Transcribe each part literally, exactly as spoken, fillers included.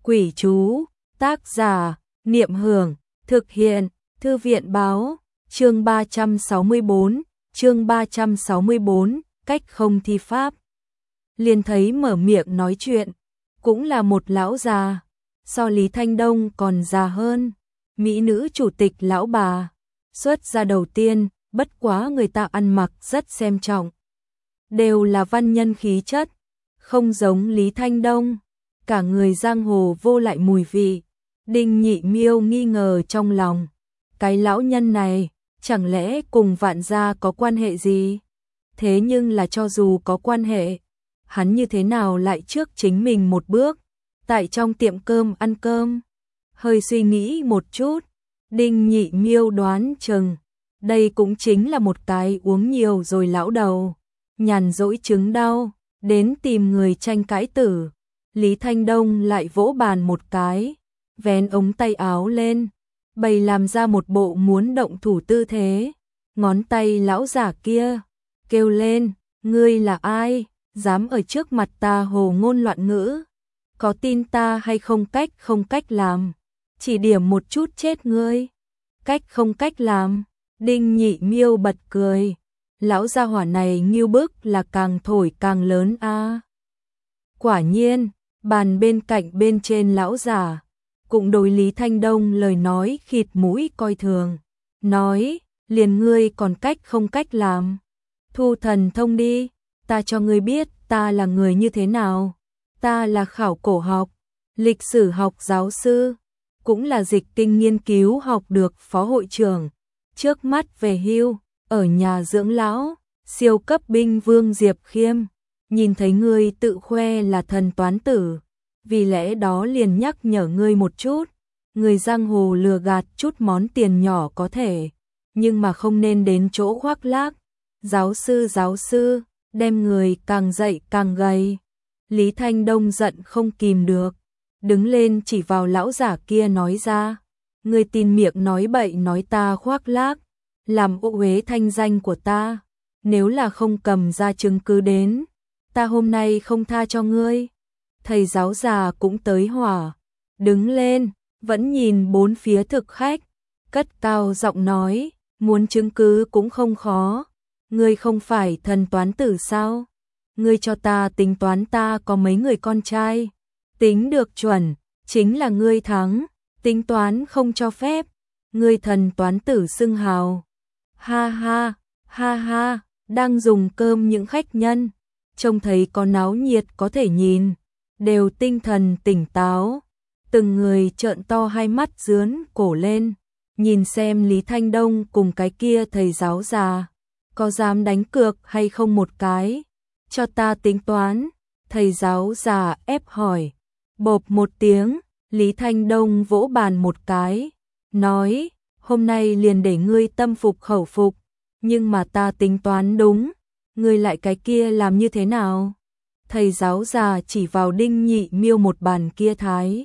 Quỷ chú, tác giả, Niệm Hưởng, thực hiện, Thư viện báo, chương ba trăm sáu mươi bốn, chương ba trăm sáu mươi bốn, cách không thi pháp. Liền thấy mở miệng nói chuyện, cũng là một lão già, so Lý Thanh Đông còn già hơn, mỹ nữ chủ tịch lão bà, xuất gia đầu tiên, bất quá người ta ăn mặc rất xem trọng. Đều là văn nhân khí chất, không giống Lý Thanh Đông, cả người giang hồ vô lại mùi vị. Đinh Nhị Miêu nghi ngờ trong lòng, cái lão nhân này, chẳng lẽ cùng Vạn gia có quan hệ gì? Thế nhưng là cho dù có quan hệ, hắn như thế nào lại trước chính mình một bước, tại trong tiệm cơm ăn cơm? Hơi suy nghĩ một chút, Đinh Nhị Miêu đoán chừng, đây cũng chính là một cái uống nhiều rồi lão đầu, nhàn rỗi chứng đau, đến tìm người tranh cãi tử. Lý Thanh Đông lại vỗ bàn một cái, vén ống tay áo lên, bày làm ra một bộ muốn động thủ tư thế. Ngón tay lão giả kia kêu lên, ngươi là ai, dám ở trước mặt ta hồ ngôn loạn ngữ, có tin ta hay không? Cách không cách làm, chỉ điểm một chút chết ngươi. Cách không cách làm? Đinh Nhị Miêu bật cười, lão gia hỏa này nghiêu bức là càng thổi càng lớn a. À. Quả nhiên, bàn bên cạnh bên trên lão giả cũng đối Lý Thanh Đông lời nói khịt mũi coi thường, nói, liền ngươi còn cách không cách làm, thu thần thông đi, ta cho ngươi biết ta là người như thế nào. Ta là khảo cổ học, lịch sử học giáo sư, cũng là dịch kinh nghiên cứu học được phó hội trưởng, trước mắt về hưu, ở nhà dưỡng lão, siêu cấp binh vương Diệp Khiêm, nhìn thấy ngươi tự khoe là thần toán tử, vì lẽ đó liền nhắc nhở ngươi một chút, người giang hồ lừa gạt chút món tiền nhỏ có thể, nhưng mà không nên đến chỗ khoác lác. Giáo sư giáo sư, đem người càng dậy càng gầy. Lý Thanh Đông giận không kìm được, đứng lên chỉ vào lão giả kia nói ra, ngươi tin miệng nói bậy nói ta khoác lác, làm ô uế thanh danh của ta, nếu là không cầm ra chứng cứ đến, ta hôm nay không tha cho ngươi. Thầy giáo già cũng tới hỏa, đứng lên, vẫn nhìn bốn phía thực khách, cất cao giọng nói, muốn chứng cứ cũng không khó, ngươi không phải thần toán tử sao? Ngươi cho ta tính toán ta có mấy người con trai, tính được chuẩn, chính là ngươi thắng, tính toán không cho phép, ngươi thần toán tử xưng hào. Ha ha, ha ha, đang dùng cơm những khách nhân, trông thấy có náo nhiệt có thể nhìn, đều tinh thần tỉnh táo, từng người trợn to hai mắt dướn cổ lên, nhìn xem Lý Thanh Đông cùng cái kia thầy giáo già, có dám đánh cược hay không một cái, cho ta tính toán. Thầy giáo già ép hỏi, bộp một tiếng, Lý Thanh Đông vỗ bàn một cái, nói, hôm nay liền để ngươi tâm phục khẩu phục, nhưng mà ta tính toán đúng, ngươi lại cái kia làm như thế nào? Thầy giáo già chỉ vào Đinh Nhị Miêu một bàn kia thái,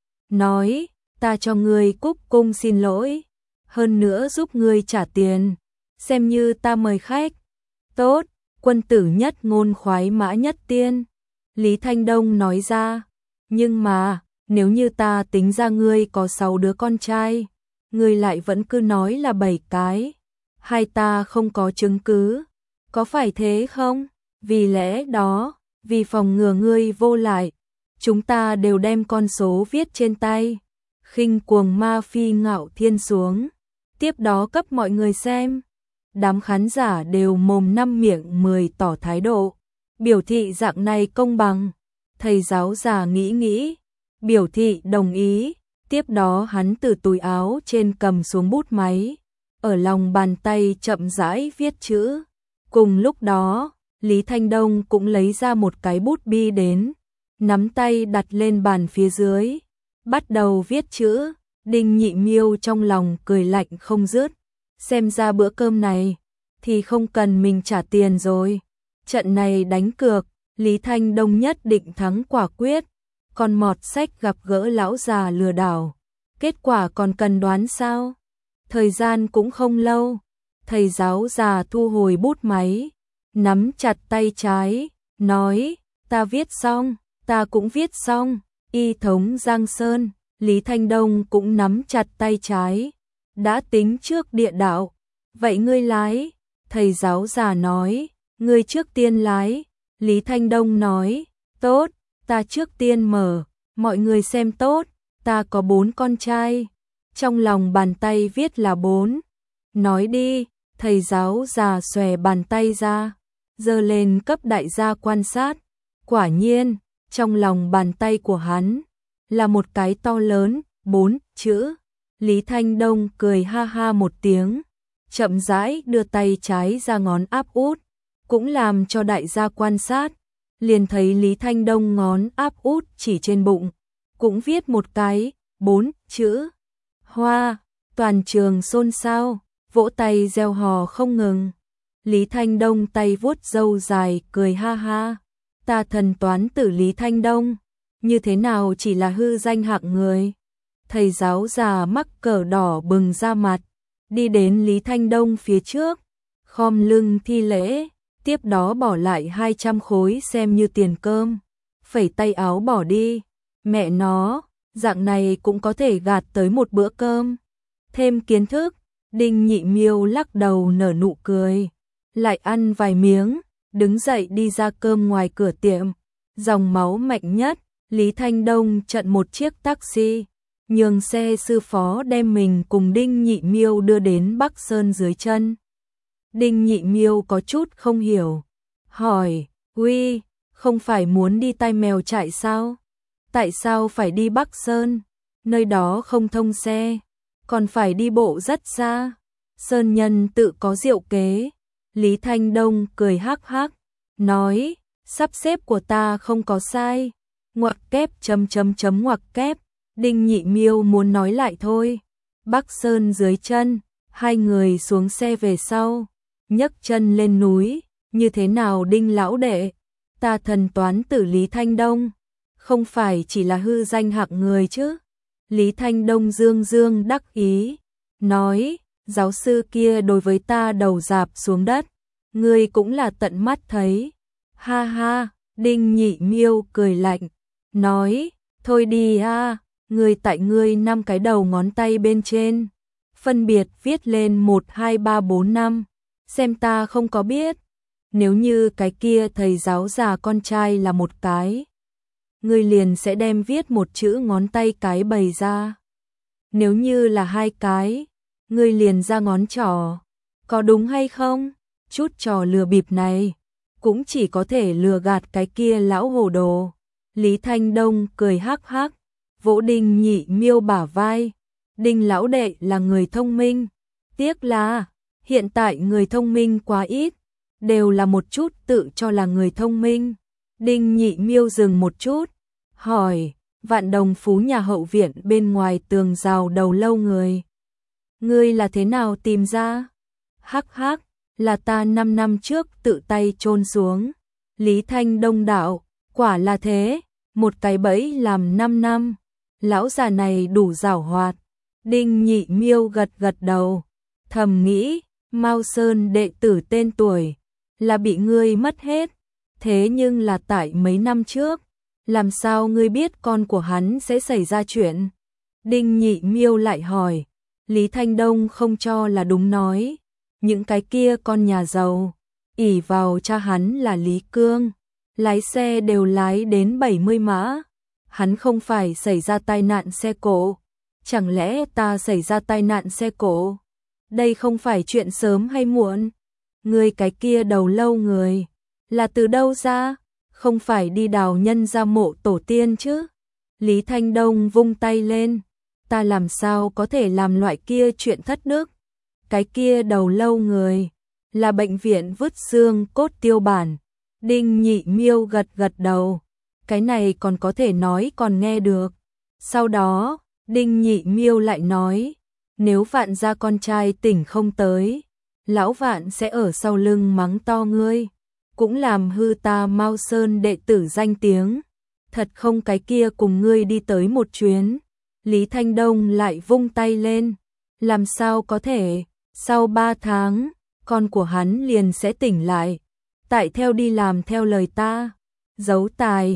nói, ta cho ngươi cúc cung xin lỗi, hơn nữa giúp ngươi trả tiền, xem như ta mời khách. Tốt, quân tử nhất ngôn khoái mã nhất tiên. Lý Thanh Đông nói ra, nhưng mà, nếu như ta tính ra ngươi có sáu đứa con trai, ngươi lại vẫn cứ nói là bảy cái, hai ta không có chứng cứ, có phải thế không? Vì lẽ đó, vì phòng ngừa ngươi vô lại, chúng ta đều đem con số viết trên tay, khinh cuồng ma phi ngạo thiên xuống, tiếp đó cấp mọi người xem. Đám khán giả đều mồm năm miệng mười tỏ thái độ, biểu thị dạng này công bằng. Thầy giáo già nghĩ nghĩ, biểu thị đồng ý, tiếp đó hắn từ túi áo trên cầm xuống bút máy, ở lòng bàn tay chậm rãi viết chữ. Cùng lúc đó, Lý Thanh Đông cũng lấy ra một cái bút bi đến, nắm tay đặt lên bàn phía dưới, bắt đầu viết chữ. Đinh Nhị Miêu trong lòng cười lạnh không dứt, xem ra bữa cơm này thì không cần mình trả tiền rồi. Trận này đánh cược, Lý Thanh Đông nhất định thắng quả quyết. Còn mọt sách gặp gỡ lão già lừa đảo, kết quả còn cần đoán sao? Thời gian cũng không lâu, thầy giáo già thu hồi bút máy, nắm chặt tay trái, nói, ta viết xong, ta cũng viết xong, y thống Giang Sơn, Lý Thanh Đông cũng nắm chặt tay trái. Đã tính trước địa đạo, vậy ngươi lái, thầy giáo già nói, ngươi trước tiên lái, Lý Thanh Đông nói, tốt, ta trước tiên mở, mọi người xem tốt, ta có bốn con trai, trong lòng bàn tay viết là bốn, nói đi, thầy giáo già xòe bàn tay ra, giơ lên cấp đại gia quan sát, quả nhiên, trong lòng bàn tay của hắn, là một cái to lớn, bốn chữ. Lý Thanh Đông cười ha ha một tiếng, chậm rãi đưa tay trái ra ngón áp út, cũng làm cho đại gia quan sát, liền thấy Lý Thanh Đông ngón áp út chỉ trên bụng, cũng viết một cái, bốn chữ. Hoa, toàn trường xôn xao, vỗ tay reo hò không ngừng. Lý Thanh Đông tay vuốt râu dài cười ha ha, ta thần toán tử Lý Thanh Đông, như thế nào chỉ là hư danh hạng người. Thầy giáo già mắc cờ đỏ bừng ra mặt, đi đến Lý Thanh Đông phía trước, khom lưng thi lễ, tiếp đó bỏ lại hai trăm khối xem như tiền cơm, phẩy tay áo bỏ đi. Mẹ nó, dạng này cũng có thể gạt tới một bữa cơm. Thêm kiến thức, Đinh Nhị Miêu lắc đầu nở nụ cười, lại ăn vài miếng, đứng dậy đi ra cơm ngoài cửa tiệm. Dòng máu mạnh nhất, Lý Thanh Đông chặn một chiếc taxi, nhường xe sư phó đem mình cùng Đinh Nhị Miêu đưa đến Bắc Sơn dưới chân. Đinh Nhị Miêu có chút không hiểu, hỏi, uy, không phải muốn đi Tai Mèo Trại sao? Tại sao phải đi Bắc Sơn? Nơi đó không thông xe, còn phải đi bộ rất xa. Sơn nhân tự có diệu kế. Lý Thanh Đông cười hắc hắc, nói, sắp xếp của ta không có sai. Ngoặc kép chấm chấm chấm ngoặc kép. Đinh Nhị Miêu muốn nói lại thôi. Bắc Sơn dưới chân, hai người xuống xe về sau, nhấc chân lên núi. Như thế nào Đinh lão đệ? Ta thần toán tử Lý Thanh Đông, không phải chỉ là hư danh hạng người chứ? Lý Thanh Đông dương dương đắc ý, nói, giáo sư kia đối với ta đầu rạp xuống đất, ngươi cũng là tận mắt thấy. Ha ha, Đinh Nhị Miêu cười lạnh, nói, thôi đi a, ngươi tại ngươi năm cái đầu ngón tay bên trên, phân biệt viết lên một hai ba bốn năm, xem ta không có biết. Nếu như cái kia thầy giáo già con trai là một cái, ngươi liền sẽ đem viết một chữ ngón tay cái bày ra. Nếu như là hai cái, ngươi liền ra ngón trỏ. Có đúng hay không? Chút trò lừa bịp này, cũng chỉ có thể lừa gạt cái kia lão hồ đồ. Lý Thanh Đông cười hắc hắc, vỗ Đinh Nhị Miêu bả vai. Đinh lão đệ là người thông minh. Tiếc là, hiện tại người thông minh quá ít, đều là một chút tự cho là người thông minh. Đinh Nhị Miêu dừng một chút, hỏi, Vạn Đồng Phú nhà hậu viện bên ngoài tường rào đầu lâu người, ngươi là thế nào tìm ra? Hắc hắc, là ta năm năm trước tự tay chôn xuống. Lý Thanh Đông đạo, quả là thế, một cái bẫy làm năm năm, lão già này đủ giảo hoạt. Đinh Nhị Miêu gật gật đầu, thầm nghĩ, Mao Sơn đệ tử tên tuổi, là bị ngươi mất hết, thế nhưng là tại mấy năm trước, làm sao ngươi biết con của hắn sẽ xảy ra chuyện? Đinh Nhị Miêu lại hỏi, Lý Thanh Đông không cho là đúng nói, những cái kia con nhà giàu, ỷ vào cha hắn là Lý Cương, lái xe đều lái đến bảy mươi mã, hắn không phải xảy ra tai nạn xe cộ, chẳng lẽ ta xảy ra tai nạn xe cộ? Đây không phải chuyện sớm hay muộn. Ngươi cái kia đầu lâu người, là từ đâu ra? Không phải đi đào nhân ra mộ tổ tiên chứ? Lý Thanh Đông vung tay lên, ta làm sao có thể làm loại kia chuyện thất đức? Cái kia đầu lâu người, là bệnh viện vứt xương cốt tiêu bản. Đinh Nhị Miêu gật gật đầu, cái này còn có thể nói còn nghe được. Sau đó, Đinh Nhị Miêu lại nói, nếu Vạn gia con trai tỉnh không tới, lão Vạn sẽ ở sau lưng mắng to ngươi, cũng làm hư ta Mao Sơn đệ tử danh tiếng. Thật không cái kia cùng ngươi đi tới một chuyến. Lý Thanh Đông lại vung tay lên, làm sao có thể, sau ba tháng, con của hắn liền sẽ tỉnh lại, tại theo đi làm theo lời ta. Giấu tài,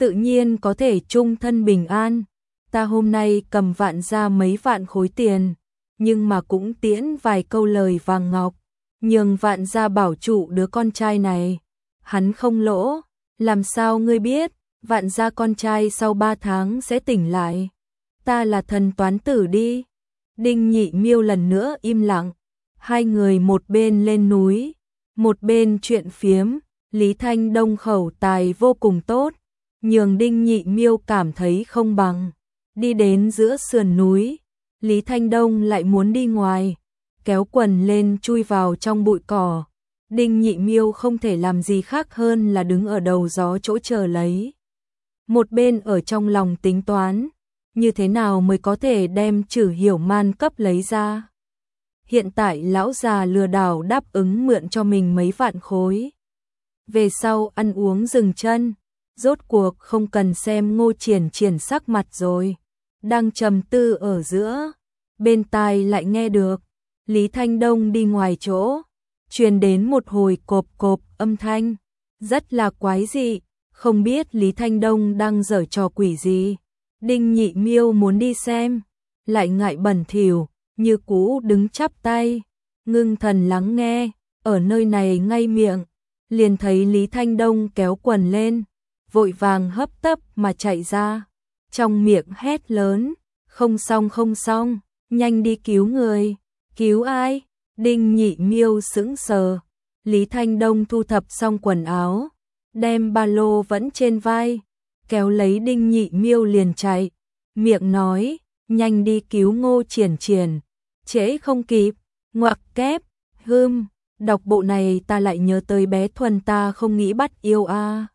tự nhiên có thể chung thân bình an. Ta hôm nay cầm Vạn gia mấy vạn khối tiền, nhưng mà cũng tiễn vài câu lời vàng ngọc, nhường Vạn gia bảo trụ đứa con trai này. Hắn không lỗ, làm sao ngươi biết, Vạn gia con trai sau ba tháng sẽ tỉnh lại. Ta là thần toán tử đi. Đinh Nhị Miêu lần nữa im lặng, hai người một bên lên núi, một bên chuyện phiếm. Lý Thanh Đông khẩu tài vô cùng tốt, nhường Đinh Nhị Miêu cảm thấy không bằng. Đi đến giữa sườn núi, Lý Thanh Đông lại muốn đi ngoài, kéo quần lên chui vào trong bụi cỏ. Đinh Nhị Miêu không thể làm gì khác hơn là đứng ở đầu gió chỗ chờ lấy. Một bên ở trong lòng tính toán, như thế nào mới có thể đem Trử Hiểu Man cấp lấy ra. Hiện tại lão già lừa đảo đáp ứng mượn cho mình mấy vạn khối. Về sau ăn uống dừng chân, rốt cuộc không cần xem Ngô Triển Triển sắc mặt rồi. Đang trầm tư ở giữa, bên tai lại nghe được Lý Thanh Đông đi ngoài chỗ, truyền đến một hồi cộp cộp âm thanh, rất là quái dị, không biết Lý Thanh Đông đang giở trò quỷ gì. Đinh Nhị Miêu muốn đi xem, lại ngại bẩn thỉu, như cũ đứng chắp tay, ngưng thần lắng nghe, ở nơi này ngay miệng, liền thấy Lý Thanh Đông kéo quần lên, vội vàng hấp tấp mà chạy ra, trong miệng hét lớn, không xong không xong, nhanh đi cứu người. Cứu ai? Đinh Nhị Miêu sững sờ. Lý Thanh Đông thu thập xong quần áo, đem ba lô vẫn trên vai, kéo lấy Đinh Nhị Miêu liền chạy, miệng nói, nhanh đi cứu Ngô Triển Triển, trễ không kịp. Ngoặc kép, hưm, đọc bộ này ta lại nhớ tới bé Thuần ta không nghĩ bắt yêu a. À.